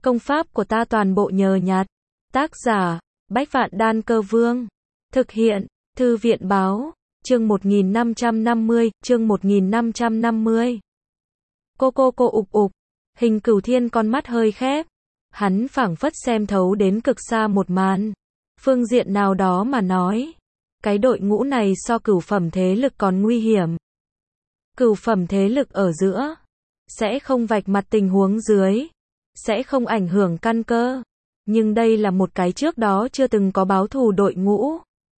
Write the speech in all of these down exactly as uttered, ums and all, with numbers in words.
Công pháp của ta toàn bộ nhờ nhặt. Tác giả, Bách Vạn Đan Cơ Vương. Thực hiện, Thư viện Báo, chương một nghìn năm trăm năm mươi, chương một nghìn năm trăm năm mươi. Cô cô cô ục ục, Hình Cửu Thiên con mắt hơi khép. Hắn phảng phất xem thấu đến cực xa một màn. Phương diện nào đó mà nói, cái đội ngũ này so cửu phẩm thế lực còn nguy hiểm. Cửu phẩm thế lực ở giữa, sẽ không vạch mặt tình huống dưới, sẽ không ảnh hưởng căn cơ. Nhưng đây là một cái trước đó chưa từng có báo thù đội ngũ.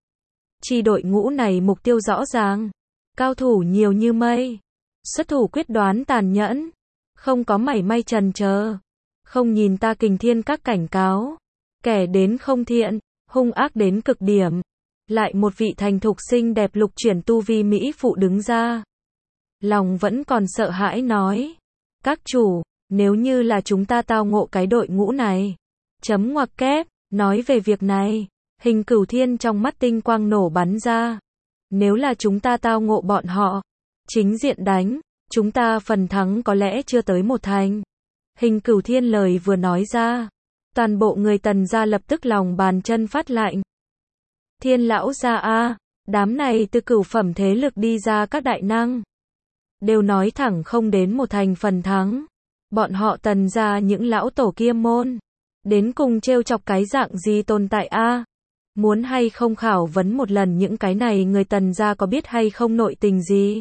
Chi đội ngũ này mục tiêu rõ ràng, cao thủ nhiều như mây, xuất thủ quyết đoán tàn nhẫn, không có mảy may chần chờ, không nhìn ta Kình Thiên các cảnh cáo, kẻ đến không thiện, hung ác đến cực điểm. Lại một vị thành thục xinh đẹp lục chuyển tu vi mỹ phụ đứng ra. Lòng vẫn còn sợ hãi nói, các chủ, nếu như là chúng ta tao ngộ cái đội ngũ này, chấm ngoặc kép, nói về việc này, Hình Cửu Thiên trong mắt tinh quang nổ bắn ra. Nếu là chúng ta tao ngộ bọn họ, chính diện đánh, chúng ta phần thắng có lẽ chưa tới một thành. Hình Cửu Thiên lời vừa nói ra, toàn bộ người Tần gia lập tức lòng bàn chân phát lạnh. Thiên lão gia a, đám này từ cửu phẩm thế lực đi ra các đại năng, đều nói thẳng không đến một thành phần thắng. Bọn họ Tần gia những lão tổ kia môn, đến cùng trêu chọc cái dạng gì tồn tại a? Muốn hay không khảo vấn một lần những cái này người Tần gia có biết hay không nội tình gì?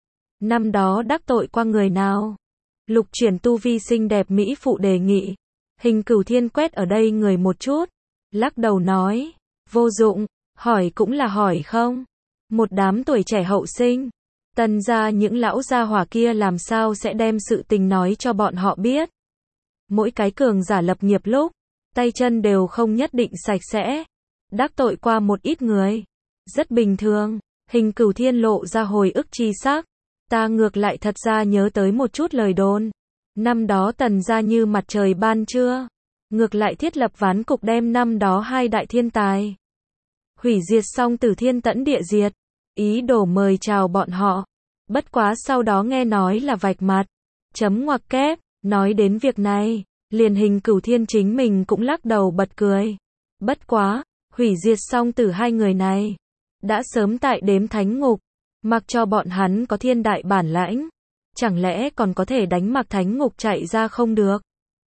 Năm đó đắc tội qua người nào? Lục chuyển tu vi xinh đẹp mỹ phụ đề nghị. Hình Cửu Thiên quét ở đây người một chút, lắc đầu nói, vô dụng, hỏi cũng là hỏi không. Một đám tuổi trẻ hậu sinh, Tần gia những lão gia hỏa kia làm sao sẽ đem sự tình nói cho bọn họ biết. Mỗi cái cường giả lập nghiệp lúc, tay chân đều không nhất định sạch sẽ, đắc tội qua một ít người, rất bình thường. Hình Cửu Thiên lộ ra hồi ức chi sắc, ta ngược lại thật ra nhớ tới một chút lời đồn. Năm đó Tần gia như mặt trời ban trưa, ngược lại thiết lập ván cục đem năm đó hai đại thiên tài hủy diệt xong Tử Thiên Tẫn địa diệt, ý đồ mời chào bọn họ. Bất quá sau đó nghe nói là vạch mặt, chấm ngoặc kép, nói đến việc này, liền Hình Cửu Thiên chính mình cũng lắc đầu bật cười. Bất quá, hủy diệt xong Tử hai người này, đã sớm tại đếm thánh ngục, mặc cho bọn hắn có thiên đại bản lãnh, chẳng lẽ còn có thể đánh mặc thánh ngục chạy ra không được?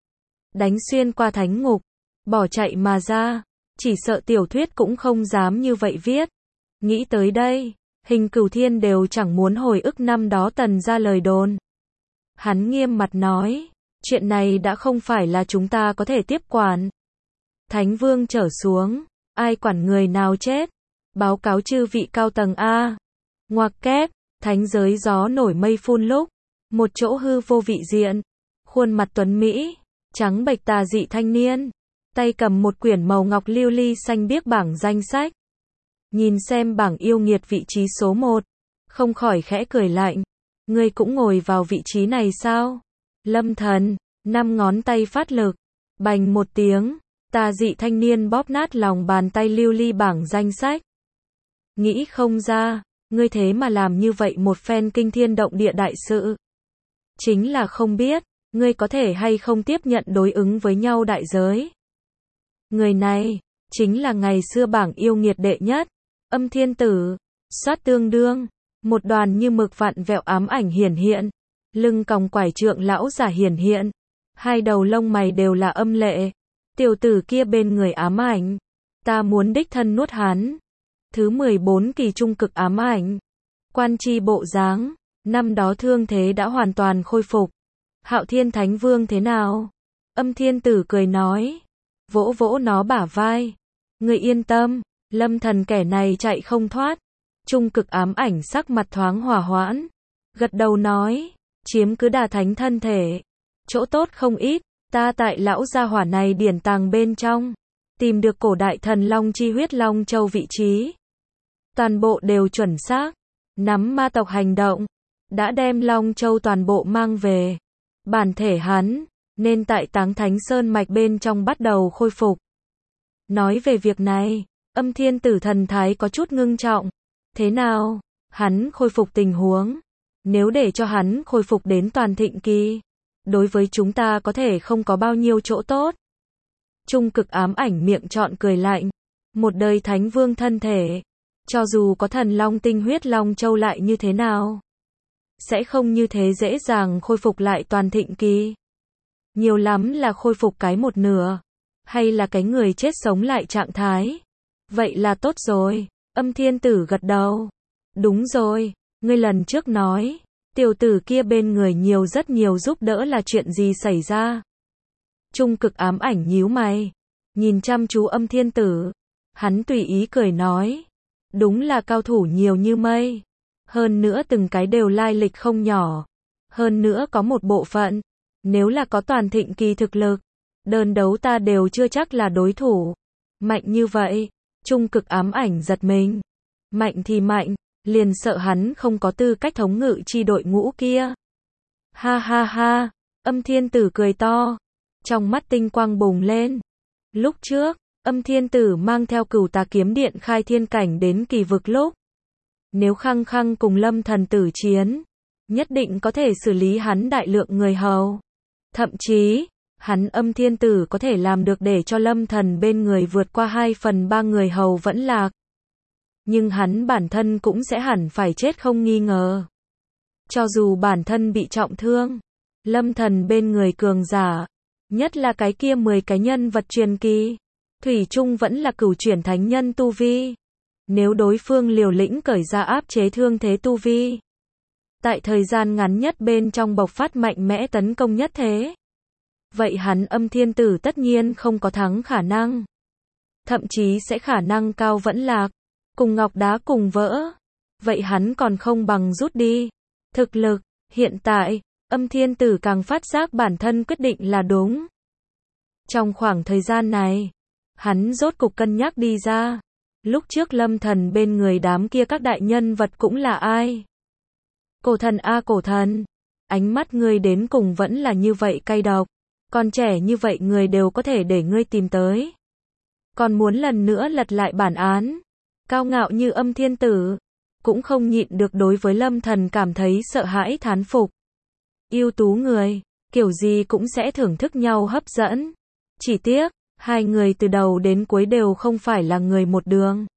Đánh xuyên qua thánh ngục, bỏ chạy mà ra, chỉ sợ tiểu thuyết cũng không dám như vậy viết. Nghĩ tới đây, Hình Cửu Thiên đều chẳng muốn hồi ức năm đó Tần gia lời đồn. Hắn nghiêm mặt nói, chuyện này đã không phải là chúng ta có thể tiếp quản. Thánh Vương trở xuống, ai quản người nào chết, báo cáo chư vị cao tầng a. Ngoặc kép, thánh giới gió nổi mây phun lúc, một chỗ hư vô vị diện, khuôn mặt tuấn mỹ, trắng bệch tà dị thanh niên, tay cầm một quyển màu ngọc lưu ly xanh biếc bảng danh sách. Nhìn xem bảng yêu nghiệt vị trí số một, không khỏi khẽ cười lạnh. Ngươi cũng ngồi vào vị trí này sao? Lâm Thần, năm ngón tay phát lực, bành một tiếng, tà dị thanh niên bóp nát lòng bàn tay lưu ly bảng danh sách. Nghĩ không ra, ngươi thế mà làm như vậy một phen kinh thiên động địa đại sự. Chính là không biết, ngươi có thể hay không tiếp nhận đối ứng với nhau đại giới. Người này, chính là ngày xưa bảng yêu nghiệt đệ nhất, Âm Thiên Tử. Soát tương đương, một đoàn như mực vặn vẹo ám ảnh hiển hiện, lưng còng quải trượng lão giả hiển hiện, hai đầu lông mày đều là âm lệ. Tiểu tử kia bên người ám ảnh, ta muốn đích thân nuốt hắn. Thứ mười bốn kỳ trung cực ám ảnh, quan chi bộ dáng, năm đó thương thế đã hoàn toàn khôi phục. Hạo Thiên Thánh Vương thế nào? Âm Thiên Tử cười nói, vỗ vỗ nó bả vai. Ngươi yên tâm, Lâm Thần kẻ này chạy không thoát. Trung cực ám ảnh sắc mặt thoáng hòa hoãn, gật đầu nói, chiếm cứ đà thánh thân thể, chỗ tốt không ít. Ta tại lão gia hỏa này điển tàng bên trong, tìm được cổ đại thần long chi huyết Long Châu vị trí. Toàn bộ đều chuẩn xác. Nắm ma tộc hành động, đã đem Long Châu toàn bộ mang về. Bản thể hắn, nên tại Táng Thánh Sơn mạch bên trong bắt đầu khôi phục. Nói về việc này, Âm Thiên Tử thần thái có chút ngưng trọng. Thế nào? Hắn khôi phục tình huống. Nếu để cho hắn khôi phục đến toàn thịnh kỳ, đối với chúng ta có thể không có bao nhiêu chỗ tốt. Trung cực ám ảnh miệng trọn cười lạnh. Một đời thánh vương thân thể, cho dù có thần long tinh huyết long châu lại như thế nào, sẽ không như thế dễ dàng khôi phục lại toàn thịnh kỳ. Nhiều lắm là khôi phục cái một nửa, hay là cái người chết sống lại trạng thái. Vậy là tốt rồi. Âm Thiên Tử gật đầu. Đúng rồi, ngươi lần trước nói, tiểu tử kia bên người nhiều rất nhiều giúp đỡ là chuyện gì xảy ra? Trung cực ám ảnh nhíu mày, nhìn chăm chú Âm Thiên Tử. Hắn tùy ý cười nói, đúng là cao thủ nhiều như mây. Hơn nữa từng cái đều lai lịch không nhỏ. Hơn nữa có một bộ phận, nếu là có toàn thịnh kỳ thực lực, đơn đấu ta đều chưa chắc là đối thủ. Mạnh như vậy, Trung cực ám ảnh giật mình. Mạnh thì mạnh, liền sợ hắn không có tư cách thống ngự chi đội ngũ kia. Ha ha ha, Âm Thiên Tử cười to, trong mắt tinh quang bùng lên. Lúc trước, Âm Thiên Tử mang theo Cửu Tà Kiếm Điện khai thiên cảnh đến kỳ vực lúc, nếu khăng khăng cùng Lâm Thần tử chiến, nhất định có thể xử lý hắn đại lượng người hầu. Thậm chí, hắn Âm Thiên Tử có thể làm được để cho Lâm Thần bên người vượt qua hai phần ba người hầu vẫn lạc. Nhưng hắn bản thân cũng sẽ hẳn phải chết không nghi ngờ. Cho dù bản thân bị trọng thương, Lâm Thần bên người cường giả, nhất là cái kia mười cái nhân vật truyền kỳ, thủy chung vẫn là cửu chuyển thánh nhân tu vi. Nếu đối phương liều lĩnh cởi ra áp chế thương thế tu vi, tại thời gian ngắn nhất bên trong bộc phát mạnh mẽ tấn công nhất thế, vậy hắn Âm Thiên Tử tất nhiên không có thắng khả năng. Thậm chí sẽ khả năng cao vẫn lạc, cùng ngọc đá cùng vỡ. Vậy hắn còn không bằng rút đi. Thực lực, hiện tại, Âm Thiên Tử càng phát giác bản thân quyết định là đúng. Trong khoảng thời gian này, hắn rốt cục cân nhắc đi ra. Lúc trước Lâm Thần bên người đám kia các đại nhân vật cũng là ai? Cổ thần a cổ thần, ánh mắt ngươi đến cùng vẫn là như vậy cay độc. Còn trẻ như vậy người đều có thể để ngươi tìm tới. Còn muốn lần nữa lật lại bản án. Cao ngạo như Âm Thiên Tử, cũng không nhịn được đối với Lâm Thần cảm thấy sợ hãi thán phục. Ưu tú người, kiểu gì cũng sẽ thưởng thức nhau hấp dẫn. Chỉ tiếc, hai người từ đầu đến cuối đều không phải là người một đường.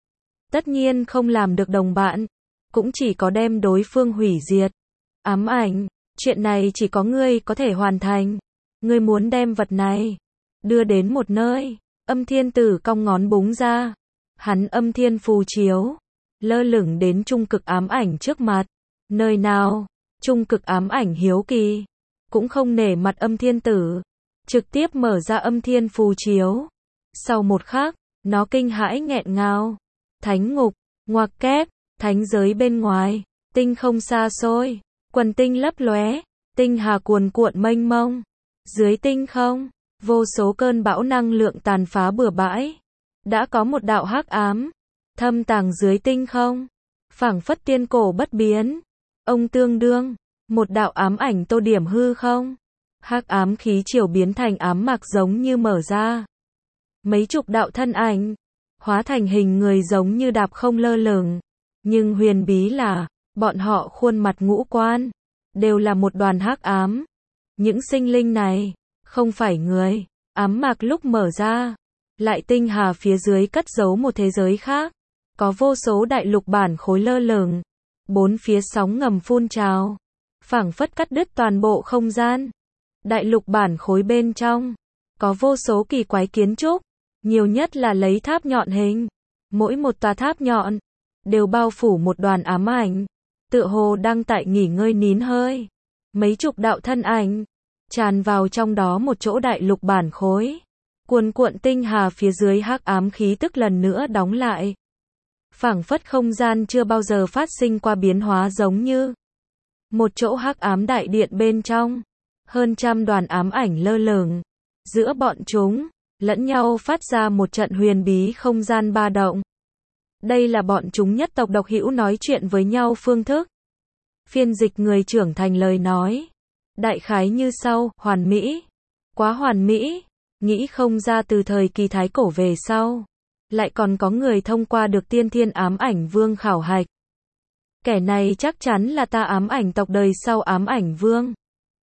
Tất nhiên không làm được đồng bạn, cũng chỉ có đem đối phương hủy diệt. Ám ảnh, chuyện này chỉ có ngươi có thể hoàn thành. Ngươi muốn đem vật này đưa đến một nơi. Âm Thiên Tử cong ngón búng ra. Hắn âm thiên phù chiếu, lơ lửng đến trung cực ám ảnh trước mặt. Nơi nào? Trung cực ám ảnh hiếu kỳ, cũng không nể mặt Âm Thiên Tử, trực tiếp mở ra âm thiên phù chiếu. Sau một khắc, nó kinh hãi nghẹn ngào. Thánh ngục, ngoặc kép, thánh giới bên ngoài, tinh không xa xôi, quần tinh lấp lóe, tinh hà cuồn cuộn mênh mông. Dưới tinh không, vô số cơn bão năng lượng tàn phá bừa bãi. Đã có một đạo hắc ám thâm tàng dưới tinh không, phảng phất tiên cổ bất biến. Ông tương đương một đạo ám ảnh tô điểm hư không. Hắc ám khí chiều biến thành ám mạc giống như mở ra. Mấy chục đạo thân ảnh hóa thành hình người giống như đạp không lơ lửng, nhưng huyền bí là bọn họ khuôn mặt ngũ quan đều là một đoàn hắc ám. Những sinh linh này không phải người. Ám mạc lúc mở ra, lại tinh hà phía dưới cất giấu một thế giới khác, có vô số đại lục bản khối lơ lửng, bốn phía sóng ngầm phun trào, phảng phất cắt đứt toàn bộ không gian. Đại lục bản khối bên trong có vô số kỳ quái kiến trúc, nhiều nhất là lấy tháp nhọn hình, mỗi một tòa tháp nhọn đều bao phủ một đoàn ám ảnh, tựa hồ đang tại nghỉ ngơi nín hơi. Mấy chục đạo thân ảnh tràn vào trong đó một chỗ đại lục bản khối. Cuồn cuộn tinh hà phía dưới hắc ám khí tức lần nữa đóng lại. Phảng phất không gian chưa bao giờ phát sinh qua biến hóa giống như. Một chỗ hắc ám đại điện bên trong, hơn trăm đoàn ám ảnh lơ lửng. Giữa bọn chúng, lẫn nhau phát ra một trận huyền bí không gian ba động. Đây là bọn chúng nhất tộc độc hữu nói chuyện với nhau phương thức. Phiên dịch người trưởng thành lời nói. Đại khái như sau, hoàn mỹ. Quá hoàn mỹ. Nghĩ không ra từ thời kỳ thái cổ về sau, lại còn có người thông qua được tiên thiên ám ảnh vương khảo hạch. Kẻ này chắc chắn là ta ám ảnh tộc đời sau ám ảnh vương.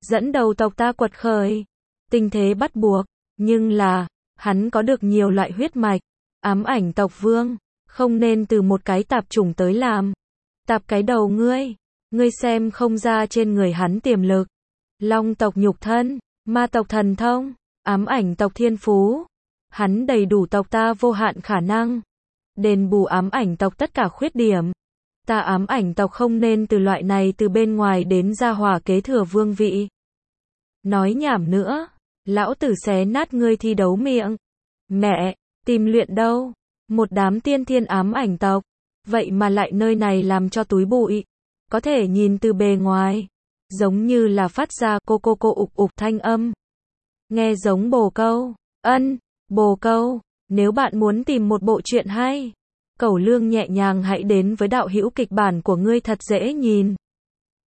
dẫn đầu tộc ta quật khởi. Tình thế bắt buộc, nhưng là, hắn có được nhiều loại huyết mạch. Ám ảnh tộc vương, không nên từ một cái tạp chủng tới làm. Tạp cái đầu ngươi, ngươi xem không ra trên người hắn tiềm lực. Long tộc nhục thân, ma tộc thần thông, ám ảnh tộc thiên phú. Hắn đầy đủ tộc ta vô hạn khả năng. Đền bù ám ảnh tộc tất cả khuyết điểm. Ta ám ảnh tộc không nên từ loại này từ bên ngoài đến ra hỏa kế thừa vương vị. Nói nhảm nữa, lão tử xé nát ngươi thi đấu miệng. Mẹ, tìm luyện đâu? Một đám tiên thiên ám ảnh tộc, vậy mà lại nơi này làm cho túi bụi. Có thể nhìn từ bề ngoài, giống như là phát ra cô cô cô ục ục thanh âm. Nghe giống bồ câu. Ân, bồ câu, nếu bạn muốn tìm một bộ truyện hay, cẩu lương nhẹ nhàng hãy đến với đạo hữu kịch bản của ngươi thật dễ nhìn.